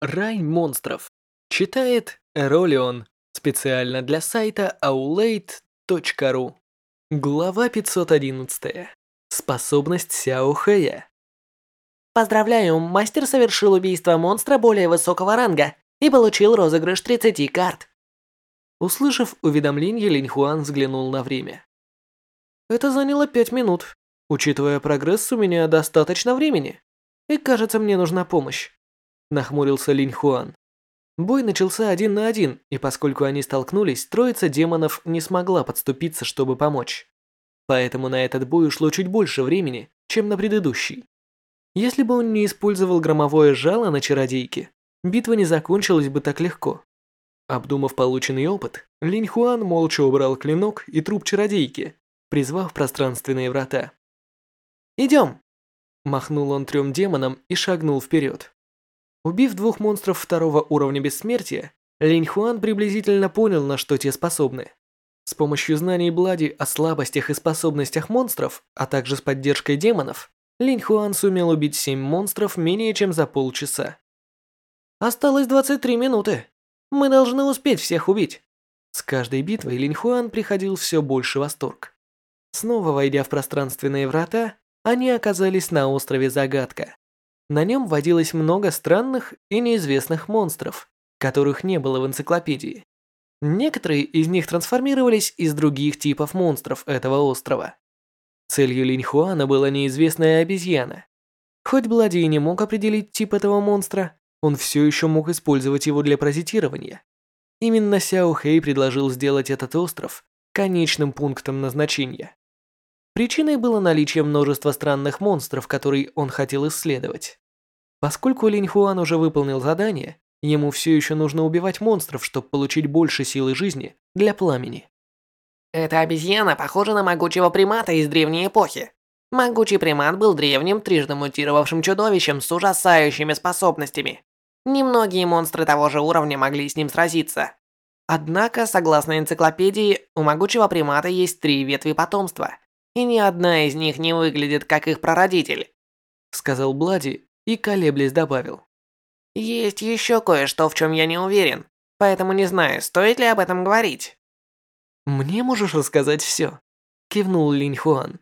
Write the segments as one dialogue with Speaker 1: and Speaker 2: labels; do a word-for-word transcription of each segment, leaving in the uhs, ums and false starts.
Speaker 1: Рай монстров. Читает Эролион. Специально для сайта аулейт точка ру. Глава пятьсот одиннадцать. Способность Сяо Хэя.
Speaker 2: Поздравляю, мастер совершил убийство монстра более высокого ранга и получил розыгрыш тридцати карт.
Speaker 1: Услышав уведомление, Линь Хуан взглянул на время. Это заняло пять минут. Учитывая прогресс, у меня достаточно времени. И кажется, мне нужна помощь. Нахмурился Линь Хуан. Бой начался один на один, и поскольку они столкнулись, троица демонов не смогла подступиться, чтобы помочь. Поэтому на этот бой ушло чуть больше времени, чем на предыдущий. Если бы он не использовал громовое жало на чародейке, битва не закончилась бы так легко. Обдумав полученный опыт, Линь Хуан молча убрал клинок и труп чародейки, призвав пространственные врата. «Идем!» Махнул он трем демонам и шагнул вперед. Убив двух монстров второго уровня бессмертия, Линь Хуан приблизительно понял, на что те способны. С помощью знаний Блади о слабостях и способностях монстров, а также с поддержкой демонов, Линь Хуан сумел убить семь монстров менее чем за полчаса. Осталось двадцать три минуты. Мы должны успеть всех убить. С каждой битвой Линь Хуан приходил все больше восторг. Снова войдя в пространственные врата, они оказались на острове Загадка. На нем водилось много странных и неизвестных монстров, которых не было в энциклопедии. Некоторые из них трансформировались из других типов монстров этого острова. Целью Линь Хуана была неизвестная обезьяна. Хоть Блади и не мог определить тип этого монстра, он все еще мог использовать его для паразитирования. Именно Сяо Хэй предложил сделать этот остров конечным пунктом назначения. Причиной было наличие множества странных монстров, которые он хотел исследовать. Поскольку Линь Хуан уже выполнил задание, ему все еще нужно убивать монстров, чтобы получить больше силы жизни для пламени.
Speaker 2: Эта обезьяна похожа на могучего примата из древней эпохи. Могучий примат был древним, трижды мутировавшим чудовищем с ужасающими способностями. Немногие монстры того же уровня могли с ним сразиться. Однако, согласно энциклопедии, у могучего примата есть три ветви потомства, и ни одна из них не выглядит как их прародитель,
Speaker 1: сказал Блади и, колеблясь, добавил.
Speaker 2: Есть еще кое-что, в чем я не уверен, поэтому не знаю, стоит ли об этом говорить.
Speaker 1: Мне можешь рассказать все, кивнул Линь Хуан.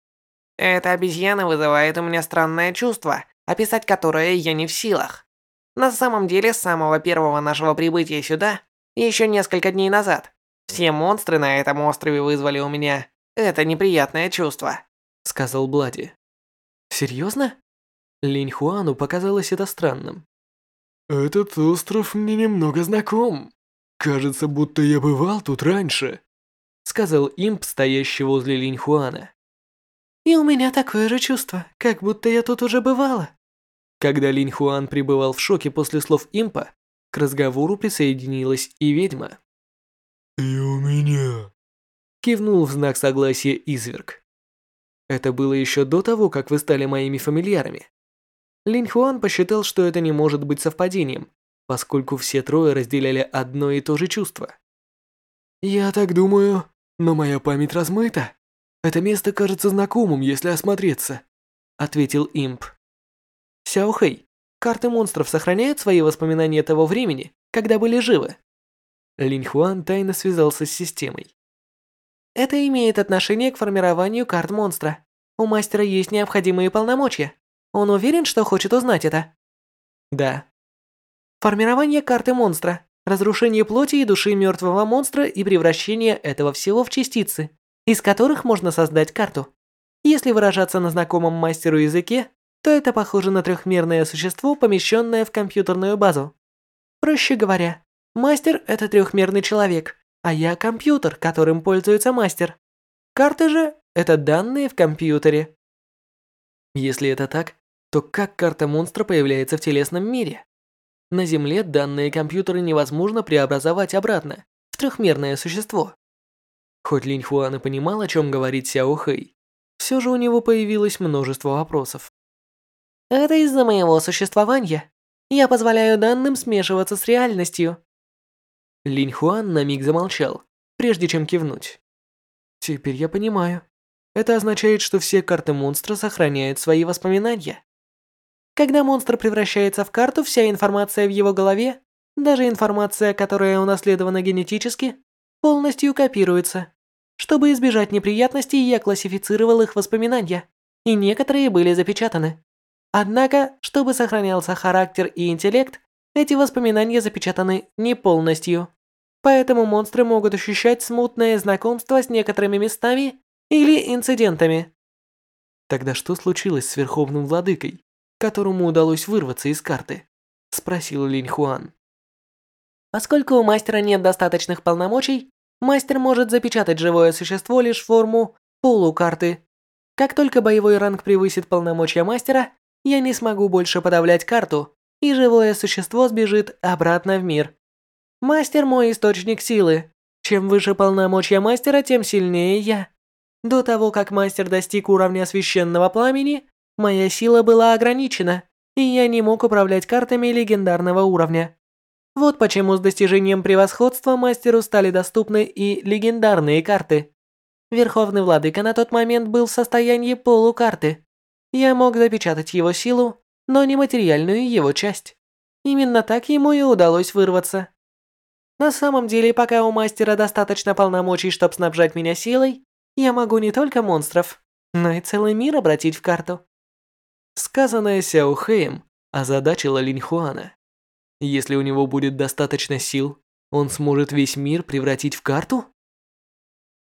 Speaker 2: Эта обезьяна вызывает у меня странное чувство, описать которое я не в силах. На самом деле, с самого первого нашего прибытия сюда, еще несколько дней назад, все монстры на этом острове вызвали у меня это неприятное чувство,
Speaker 1: сказал Блади. Серьезно? Линь Хуану показалось это странным.
Speaker 3: Этот остров мне немного знаком. Кажется, будто я бывал тут раньше,
Speaker 1: сказал имп, стоящий возле Линь Хуана.
Speaker 2: И у меня такое же чувство, как будто я тут уже бывала.
Speaker 1: Когда Линь Хуан пребывал в шоке после слов импа, к разговору присоединилась и ведьма.
Speaker 3: И у меня.
Speaker 1: Кивнул в знак согласия изверг. Это было еще до того, как вы стали моими фамильярами. Линь Хуан посчитал, что это не может быть совпадением, поскольку все трое разделяли одно и то же чувство.
Speaker 3: Я так думаю, но моя память размыта. Это место кажется знакомым, если осмотреться,
Speaker 1: ответил имп. Сяо Хэй, карты монстров сохраняют свои воспоминания того времени, когда были живы? Линь Хуан тайно связался с системой.
Speaker 2: Это имеет отношение к формированию карт монстра. У мастера есть необходимые полномочия. Он уверен, что хочет узнать это?
Speaker 1: Да.
Speaker 2: Формирование карты монстра, разрушение плоти и души мертвого монстра и превращение этого всего в частицы, из которых можно создать карту. Если выражаться на знакомом мастеру языке, то это похоже на трехмерное существо, помещенное в компьютерную базу. Проще говоря, мастер – это трехмерный человек, а я – компьютер, которым пользуется мастер. Карты же – это данные в компьютере.
Speaker 1: Если это так, то как карта монстра появляется в телесном мире? На Земле данные компьютера невозможно преобразовать обратно в трехмерное существо. Хоть Линь Хуан и понимал, о чем говорит Сяо Хэй, все же у него появилось множество вопросов.
Speaker 2: Это из-за моего существования. Я позволяю данным смешиваться с реальностью.
Speaker 1: Линь Хуан на миг замолчал, прежде чем кивнуть. Теперь я понимаю. Это означает, что все карты монстра сохраняют свои воспоминания.
Speaker 2: Когда монстр превращается в карту, вся информация в его голове, даже информация, которая унаследована генетически, полностью копируется. Чтобы избежать неприятностей, я классифицировал их воспоминания, и некоторые были запечатаны. Однако, чтобы сохранялся характер и интеллект, эти воспоминания запечатаны не полностью. Поэтому монстры могут ощущать смутное знакомство с некоторыми местами или инцидентами.
Speaker 1: Тогда что случилось с Верховным Владыкой, которому удалось вырваться из карты? Спросил Линь Хуан.
Speaker 2: Поскольку у мастера нет достаточных полномочий, мастер может запечатать живое существо лишь в форму полукарты. Как только боевой ранг превысит полномочия мастера, я не смогу больше подавлять карту, и живое существо сбежит обратно в мир. Мастер мой источник силы. Чем выше полномочия мастера, тем сильнее я. До того, как мастер достиг уровня священного пламени, моя сила была ограничена, и я не мог управлять картами легендарного уровня. Вот почему с достижением превосходства мастеру стали доступны и легендарные карты. Верховный Владыка на тот момент был в состоянии полукарты. Я мог запечатать его силу, но не материальную его часть. Именно так ему и удалось вырваться. На самом деле, пока у мастера достаточно полномочий, чтобы снабжать меня силой, я могу не только монстров, но и целый мир обратить в карту.
Speaker 1: Сказанное Сяо Хэем озадачило Линь Хуана. Если у него будет достаточно сил, он сможет весь мир превратить в карту?